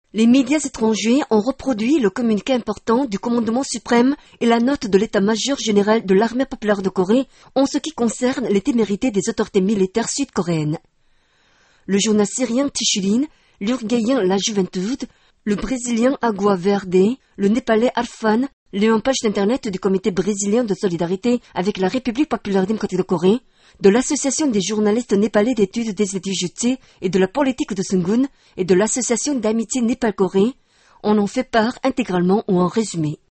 Les médias étrangers ont reproduit le communiqué important du commandement suprême et la note de l'état-major général de l'armée populaire de Corée en ce qui concerne les témérités des autorités militaires sud-coréennes. Le journal syrien Tishulin, l'Uruguayen La Juventud, le Brésilien Agua Verde, le Népalais Arfan, les pages d'internet du Comité brésilien de solidarité avec la République populaire démocratique de Corée, de l'Association des journalistes népalais d'études des études et de la politique de Sungun et de l'Association d'amitié Népal-Corée, en ont fait part intégralement ou en résumé.